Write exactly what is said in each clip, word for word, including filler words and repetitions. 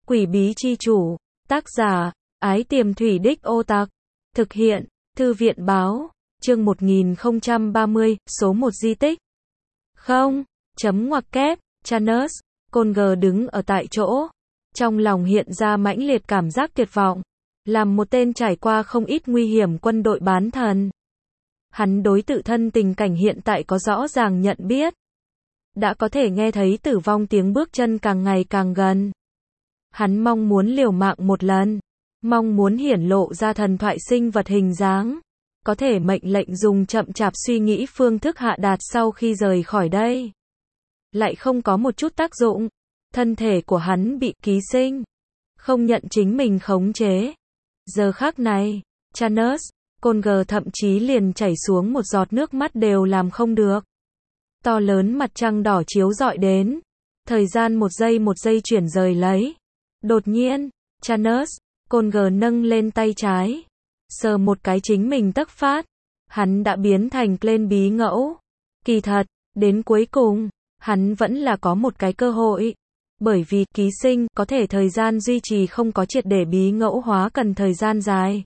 Quỷ bí chi chủ, tác giả, Ái Tiềm Thủy Đích Ô Tặc, thực hiện, Thư viện báo, chương một nghìn không trăm ba mươi, số một di tích. Không, chấm ngoặc kép, Chanus, Conger đứng ở tại chỗ. Trong lòng hiện ra mãnh liệt cảm giác tuyệt vọng. Làm một tên trải qua không ít nguy hiểm quân đội bán thần. Hắn đối tự thân tình cảnh hiện tại có rõ ràng nhận biết. Đã có thể nghe thấy tử vong tiếng bước chân càng ngày càng gần. Hắn mong muốn liều mạng một lần. Mong muốn hiển lộ ra thần thoại sinh vật hình dáng. Có thể mệnh lệnh dùng chậm chạp suy nghĩ phương thức hạ đạt sau khi rời khỏi đây. Lại không có một chút tác dụng. Thân thể của hắn bị ký sinh. Không nhận chính mình khống chế. Giờ khắc này, Chanus, Conger thậm chí liền chảy xuống một giọt nước mắt đều làm không được. To lớn mặt trăng đỏ chiếu rọi đến. Thời gian một giây một giây chuyển rời lấy. Đột nhiên, Chanus, Conger nâng lên tay trái. Sờ một cái chính mình tấc phát. Hắn đã biến thành Glen bí ngẫu. Kỳ thật, đến cuối cùng, hắn vẫn là có một cái cơ hội. Bởi vì ký sinh có thể thời gian duy trì không có triệt để bí ngẫu hóa cần thời gian dài.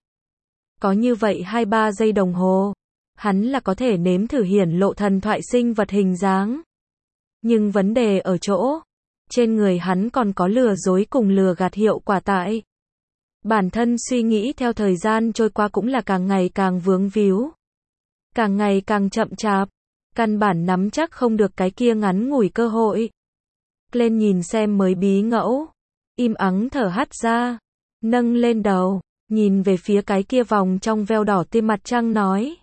Có như vậy hai ba giây đồng hồ. Hắn là có thể nếm thử hiển lộ thần thoại sinh vật hình dáng. Nhưng vấn đề ở chỗ. Trên người hắn còn có lừa dối cùng lừa gạt hiệu quả tại. Bản thân suy nghĩ theo thời gian trôi qua cũng là càng ngày càng vướng víu. Càng ngày càng chậm chạp. Căn bản nắm chắc không được cái kia ngắn ngủi cơ hội. Lên nhìn xem mới bí ngẫu. Im ắng thở hắt ra. Nâng lên đầu. Nhìn về phía cái kia vòng trong veo đỏ tia mặt trăng nói.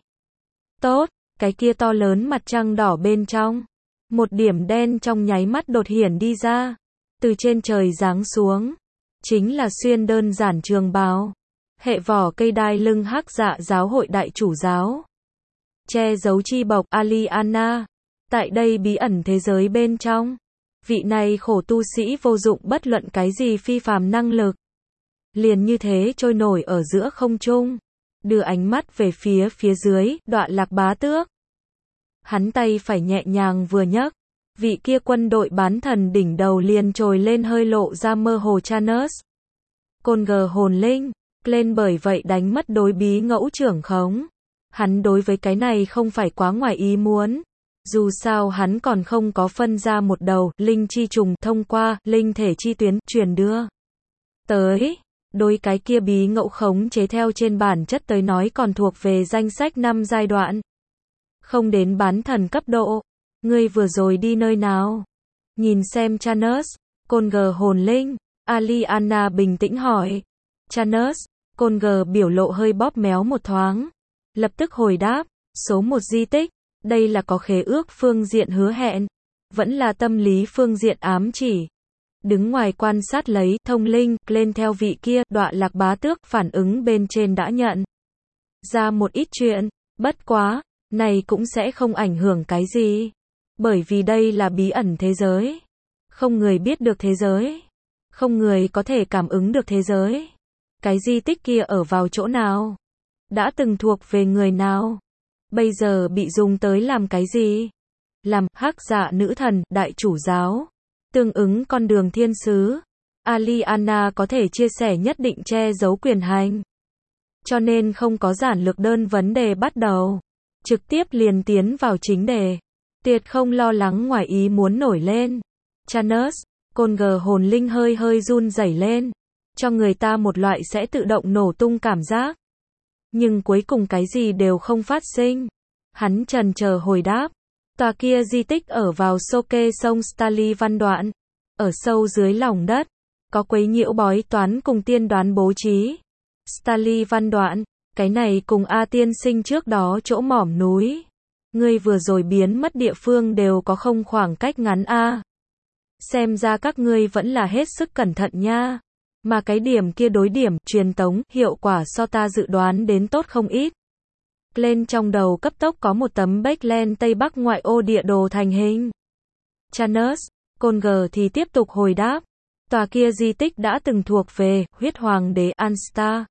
Tốt, cái kia to lớn mặt trăng đỏ bên trong. Một điểm đen trong nháy mắt đột hiển đi ra. Từ trên trời giáng xuống. Chính là xuyên đơn giản trường bào. Hệ vỏ cây đai lưng hắc dạ giáo hội đại chủ giáo. Che giấu chi bộc Aliana. Tại đây bí ẩn thế giới bên trong. Vị này khổ tu sĩ vô dụng bất luận cái gì phi phàm năng lực. Liền như thế trôi nổi ở giữa không trung. Đưa ánh mắt về phía phía dưới, Đoạn Lạc Bá Tước. Hắn tay phải nhẹ nhàng vừa nhấc. Vị kia quân đội bán thần đỉnh đầu liền trồi lên hơi lộ ra mơ hồ Chanus. Conger hồn linh, lên bởi vậy đánh mất đối bí ngẫu trưởng khống. Hắn đối với cái này không phải quá ngoài ý muốn. Dù sao hắn còn không có phân ra một đầu linh chi trùng thông qua linh thể chi tuyến truyền đưa. Tới, đối cái kia bí ngẫu khống chế theo trên bản chất tới nói còn thuộc về danh sách năm giai đoạn. Không đến bán thần cấp độ. Ngươi vừa rồi đi nơi nào? Nhìn xem Chanus, Conger hồn linh, Aliana bình tĩnh hỏi. Chanus, Conger biểu lộ hơi bóp méo một thoáng. Lập tức hồi đáp, số một di tích. Đây là có khế ước phương diện hứa hẹn. Vẫn là tâm lý phương diện ám chỉ. Đứng ngoài quan sát lấy, thông linh, lên theo vị kia, Đoạn Lạc Bá Tước, phản ứng bên trên đã nhận ra một ít chuyện. Bất quá, này cũng sẽ không ảnh hưởng cái gì. Bởi vì đây là bí ẩn thế giới. Không người biết được thế giới. Không người có thể cảm ứng được thế giới. Cái di tích kia ở vào chỗ nào? Đã từng thuộc về người nào? Bây giờ bị dùng tới làm cái gì? Làm hắc dạ nữ thần, đại chủ giáo. Tương ứng con đường thiên sứ. Aliana có thể chia sẻ nhất định che giấu quyền hành. Cho nên không có giản lược đơn vấn đề bắt đầu. Trực tiếp liền tiến vào chính đề. Tuyệt không lo lắng ngoài ý muốn nổi lên. Chanus, Conger hồn linh hơi hơi run rẩy lên. Cho người ta một loại sẽ tự động nổ tung cảm giác. Nhưng cuối cùng cái gì đều không phát sinh. Hắn trần chờ hồi đáp. Tòa kia di tích ở vào Soke sông Stali Văn Đoạn. Ở sâu dưới lòng đất. Có quấy nhiễu bói toán cùng tiên đoán bố trí. Stali Văn Đoạn. Cái này cùng A tiên sinh trước đó chỗ mỏm núi. Ngươi vừa rồi biến mất địa phương đều có không khoảng cách ngắn A. Xem ra các ngươi vẫn là hết sức cẩn thận nha. Mà cái điểm kia đối điểm, truyền tống, hiệu quả so ta dự đoán đến tốt không ít. Lên trong đầu cấp tốc có một tấm backland Tây Bắc ngoại ô địa đồ thành hình. Chanus, Conger thì tiếp tục hồi đáp. Tòa kia di tích đã từng thuộc về, huyết hoàng đế Anstar.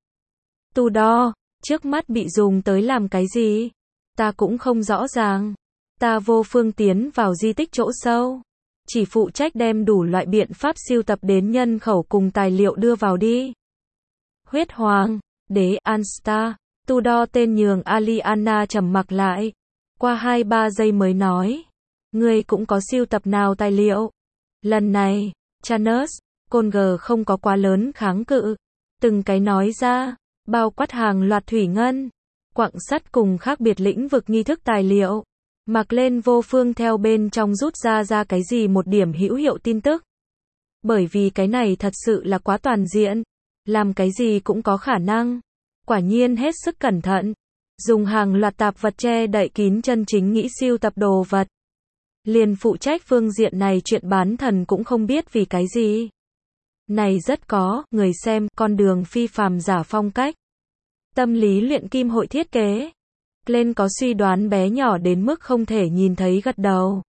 Tudor, trước mắt bị dùng tới làm cái gì? Ta cũng không rõ ràng. Ta vô phương tiến vào di tích chỗ sâu. chỉ phụ trách đem đủ loại biện pháp sưu tập đến nhân khẩu cùng tài liệu đưa vào đi. Huyết Hoàng đế Anstar, Tudor tên nhường Aliana trầm mặc lại. Qua hai ba giây mới nói. Ngươi cũng có sưu tập nào tài liệu? Lần này, Chanus, Conger không có quá lớn kháng cự. Từng cái nói ra, bao quát hàng loạt thủy ngân, quặng sắt cùng khác biệt lĩnh vực nghi thức tài liệu. Mặc lên vô phương theo bên trong rút ra ra cái gì một điểm hữu hiệu tin tức. Bởi vì cái này thật sự là quá toàn diện. Làm cái gì cũng có khả năng. Quả nhiên hết sức cẩn thận. Dùng hàng loạt tạp vật che đậy kín chân chính nghĩ siêu tập đồ vật. Liền phụ trách phương diện này chuyện bán thần cũng không biết vì cái gì. Này rất có, người xem, con đường phi phàm giả phong cách. Tâm lý luyện kim hội thiết kế. Lên có suy đoán bé nhỏ đến mức không thể nhìn thấy gật đầu.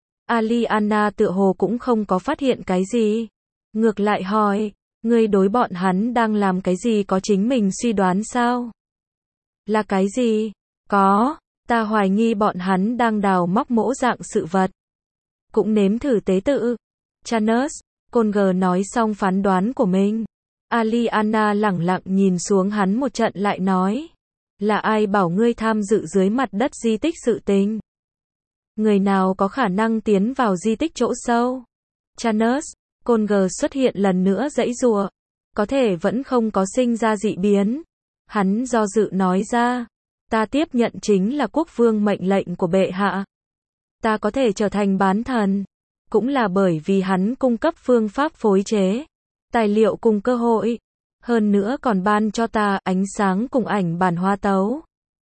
Aliana tựa hồ cũng không có phát hiện cái gì. Ngược lại hỏi, ngươi đối bọn hắn đang làm cái gì có chính mình suy đoán sao? Là cái gì? Có, ta hoài nghi bọn hắn đang đào móc mỗ dạng sự vật. Cũng nếm thử tế tự. Chanus, Conger nói xong phán đoán của mình. Aliana lẳng lặng nhìn xuống hắn một trận lại nói. Là ai bảo ngươi tham dự dưới mặt đất di tích sự tình? Người nào có khả năng tiến vào di tích chỗ sâu? Chanus, Conger xuất hiện lần nữa giãy giụa. Có thể vẫn không có sinh ra dị biến. Hắn do dự nói ra. Ta tiếp nhận chính là quốc vương mệnh lệnh của bệ hạ. Ta có thể trở thành bán thần. Cũng là bởi vì hắn cung cấp phương pháp phối chế. Tài liệu cùng cơ hội. Hơn nữa còn ban cho ta ánh sáng cùng ảnh bản hoa tấu.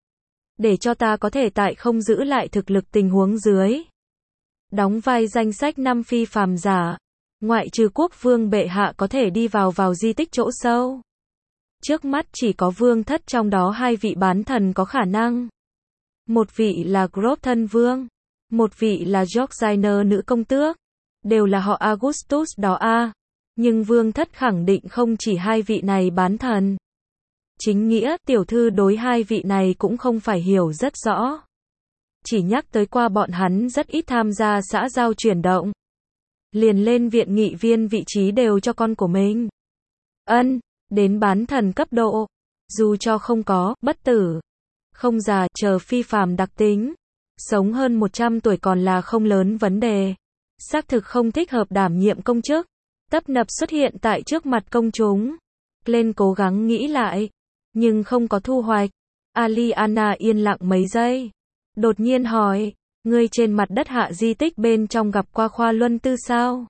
Để cho ta có thể tại không giữ lại thực lực tình huống dưới. Đóng vai danh sách năm phi phàm giả. Ngoại trừ quốc vương bệ hạ có thể đi vào vào di tích chỗ sâu. Trước mắt chỉ có vương thất trong đó hai vị bán thần có khả năng. Một vị là Grove thân vương. Một vị là Georgina nữ công tước. Đều là họ Augustus đó a. Nhưng vương thất khẳng định không chỉ hai vị này bán thần. Chính nghĩa, tiểu thư đối hai vị này cũng không phải hiểu rất rõ. Chỉ nhắc tới qua bọn hắn rất ít tham gia xã giao chuyển động. Liền lên viện nghị viên vị trí đều cho con của mình. Ân, đến bán thần cấp độ. Dù cho không có, bất tử. Không già, chờ phi phàm đặc tính. Sống hơn một trăm tuổi còn là không lớn vấn đề. Xác thực không thích hợp đảm nhiệm công chức. Tấp nập xuất hiện tại trước mặt công chúng. Lên cố gắng nghĩ lại. Nhưng không có thu hoạch. Aliana yên lặng mấy giây. Đột nhiên hỏi. Ngươi trên mặt đất hạ di tích bên trong gặp qua Khoa Luân Tư sao?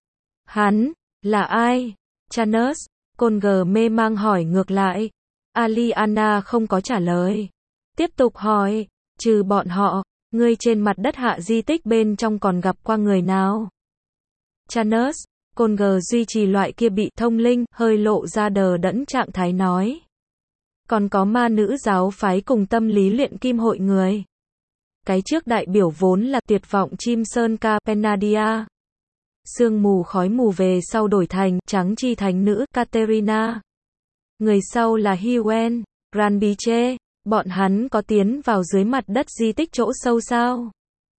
Hắn, là ai? Chanus, Conger mê mang hỏi ngược lại. Aliana không có trả lời. Tiếp tục hỏi. Trừ bọn họ, ngươi trên mặt đất hạ di tích bên trong còn gặp qua người nào? Chanus, Conger duy trì loại kia bị thông linh, hơi lộ ra đờ đẫn trạng thái nói. Còn có ma nữ giáo phái cùng tâm lý luyện kim hội người. Cái trước đại biểu vốn là tuyệt vọng chim sơn ca Penadia. Sương mù khói mù về sau đổi thành trắng chi thánh nữ Katerina. Người sau là Hiwen, Granbiche. Bọn hắn có tiến vào dưới mặt đất di tích chỗ sâu sao?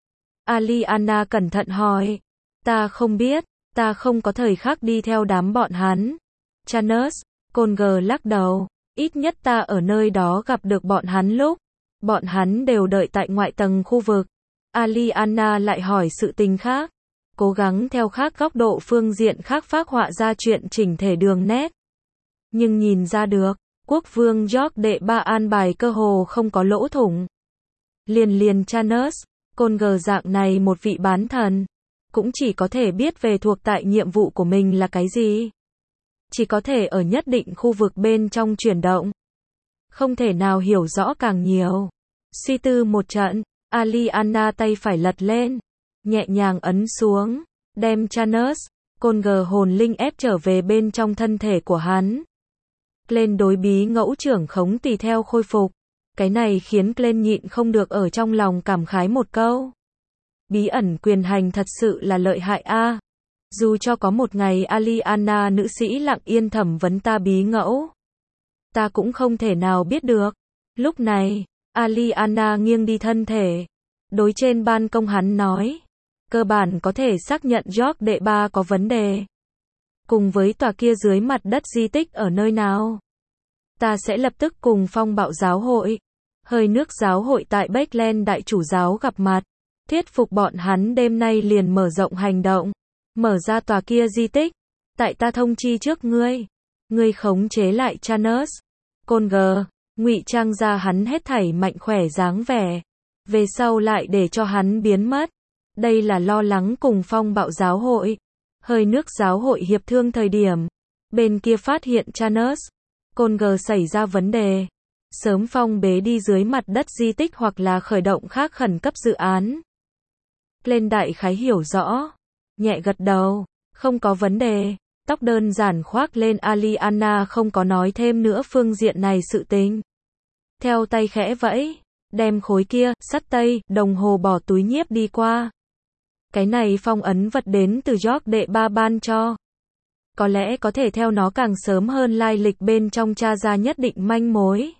Aliana cẩn thận hỏi. Ta không biết, ta không có thời khắc đi theo đám bọn hắn. Chanus, Conger lắc đầu. Ít nhất ta ở nơi đó gặp được bọn hắn lúc. Bọn hắn đều đợi tại ngoại tầng khu vực. Aliana lại hỏi sự tình khác. Cố gắng theo khác góc độ phương diện khác phác họa ra chuyện chỉnh thể đường nét. Nhưng nhìn ra được, quốc vương George đệ ba an bài cơ hồ không có lỗ thủng. Liền liền Chanus, Conger dạng này một vị bán thần. Cũng chỉ có thể biết về thuộc tại nhiệm vụ của mình là cái gì. Chỉ có thể ở nhất định khu vực bên trong chuyển động. Không thể nào hiểu rõ càng nhiều. Suy tư một trận, Aliana tay phải lật lên. Nhẹ nhàng ấn xuống. Đem Chanus, Conger hồn linh ép trở về bên trong thân thể của hắn. Glenn đối bí ngẫu trưởng khống tùy theo khôi phục. Cái này khiến Glenn nhịn không được ở trong lòng cảm khái một câu. Bí ẩn quyền hành thật sự là lợi hại a. Dù cho có một ngày Aliana nữ sĩ lặng yên thẩm vấn ta bí ngẫu. Ta cũng không thể nào biết được. Lúc này, Aliana nghiêng đi thân thể. Đối trên ban công hắn nói. cơ bản có thể xác nhận George đệ ba có vấn đề. Cùng với tòa kia dưới mặt đất di tích ở nơi nào? Ta sẽ lập tức cùng phong bạo giáo hội, hơi nước giáo hội tại Backland đại chủ giáo gặp mặt, thuyết phục bọn hắn đêm nay liền mở rộng hành động, mở ra tòa kia di tích. Tại ta thông chi trước ngươi, ngươi khống chế lại Chanus, Conger, ngụy trang ra hắn hết thảy mạnh khỏe dáng vẻ, về sau lại để cho hắn biến mất. Đây là lo lắng cùng phong bạo giáo hội, hơi nước giáo hội hiệp thương thời điểm, bên kia phát hiện Chanus, Conger xảy ra vấn đề, sớm phong bế đi dưới mặt đất di tích hoặc là khởi động khác khẩn cấp dự án. Lên đại khái hiểu rõ, nhẹ gật đầu, không có vấn đề, tóc đơn giản khoác lên Aliana không có nói thêm nữa phương diện này sự tình. Theo tay khẽ vẫy, đem khối kia, sắt tây, đồng hồ bỏ túi nhiếp đi qua. Cái này phong ấn vật đến từ George đệ ba ban cho. Có lẽ có thể theo nó càng sớm hơn lai lịch bên trong tra ra nhất định manh mối.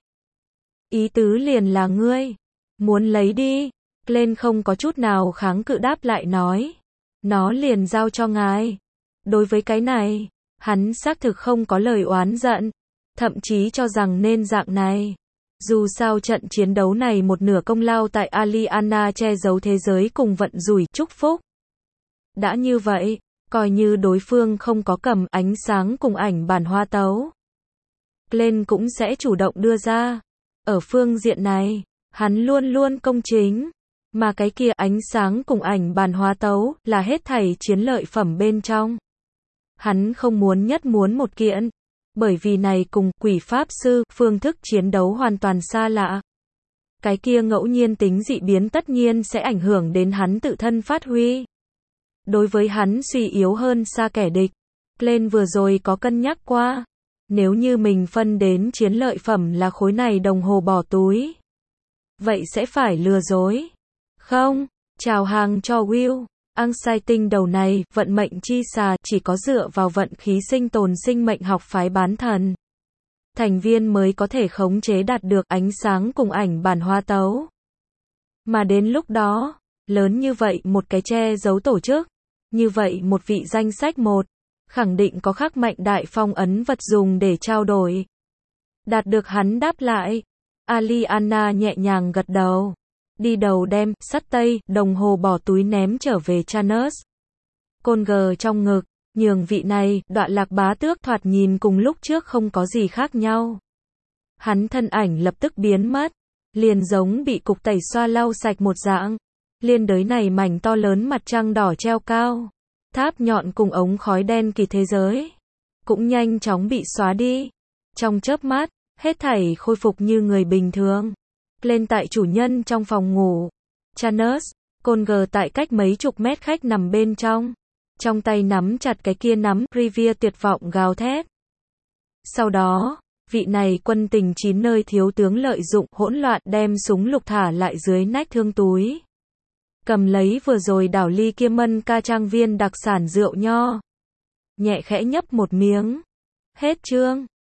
Ý tứ liền là ngươi muốn lấy đi. Glenn không có chút nào kháng cự đáp lại nói. Nó liền giao cho ngài. Đối với cái này, hắn xác thực không có lời oán giận. Thậm chí cho rằng nên dạng này. Dù sao trận chiến đấu này một nửa công lao tại Aliana che giấu thế giới cùng vận rủi chúc phúc. Đã như vậy, coi như đối phương không có cầm ánh sáng cùng ảnh bản hoa tấu, Glenn cũng sẽ chủ động đưa ra. Ở phương diện này, hắn luôn luôn công chính, mà cái kia ánh sáng cùng ảnh bản hoa tấu là hết thảy chiến lợi phẩm bên trong. Hắn không muốn nhất muốn một kiện, bởi vì này cùng quỷ pháp sư phương thức chiến đấu hoàn toàn xa lạ. Cái kia ngẫu nhiên tính dị biến tất nhiên sẽ ảnh hưởng đến hắn tự thân phát huy. Đối với hắn suy yếu hơn xa kẻ địch, Glenn vừa rồi có cân nhắc qua. Nếu như mình phân đến chiến lợi phẩm là khối này đồng hồ bỏ túi, vậy sẽ phải lừa dối. Không, chào hàng cho Will. Anxiety đầu này, vận mệnh chi xà, chỉ có dựa vào vận khí sinh tồn sinh mệnh học phái bán thần. Thành viên mới có thể khống chế đạt được ánh sáng cùng ảnh bản hoa tấu. Mà đến lúc đó, lớn như vậy một cái che giấu tổ chức, như vậy một vị danh sách một, khẳng định có khắc mạnh đại phong ấn vật dùng để trao đổi. Đạt được hắn đáp lại, Aliana nhẹ nhàng gật đầu. Đi đầu đem, sắt tây, đồng hồ bỏ túi ném trở về Chanus. Conger trong ngực, nhường vị này, Đọa Lạc bá tước thoạt nhìn cùng lúc trước không có gì khác nhau. Hắn thân ảnh lập tức biến mất, liền giống bị cục tẩy xoa lau sạch một dạng. Liên đới này mảnh to lớn mặt trăng đỏ treo cao, tháp nhọn cùng ống khói đen kỳ thế giới, cũng nhanh chóng bị xóa đi. Trong chớp mắt, hết thảy khôi phục như người bình thường. Lên tại chủ nhân trong phòng ngủ, Chanus, Conger tại cách mấy chục mét khách nằm bên trong, trong tay nắm chặt cái kia nắm, Revere tuyệt vọng gào thét. Sau đó, vị này quân tình chín nơi thiếu tướng lợi dụng hỗn loạn đem súng lục thả lại dưới nách thương túi. Cầm lấy vừa rồi đảo ly kia mân ca trang viên đặc sản rượu nho. Nhẹ khẽ nhấp một miếng. Hết chương.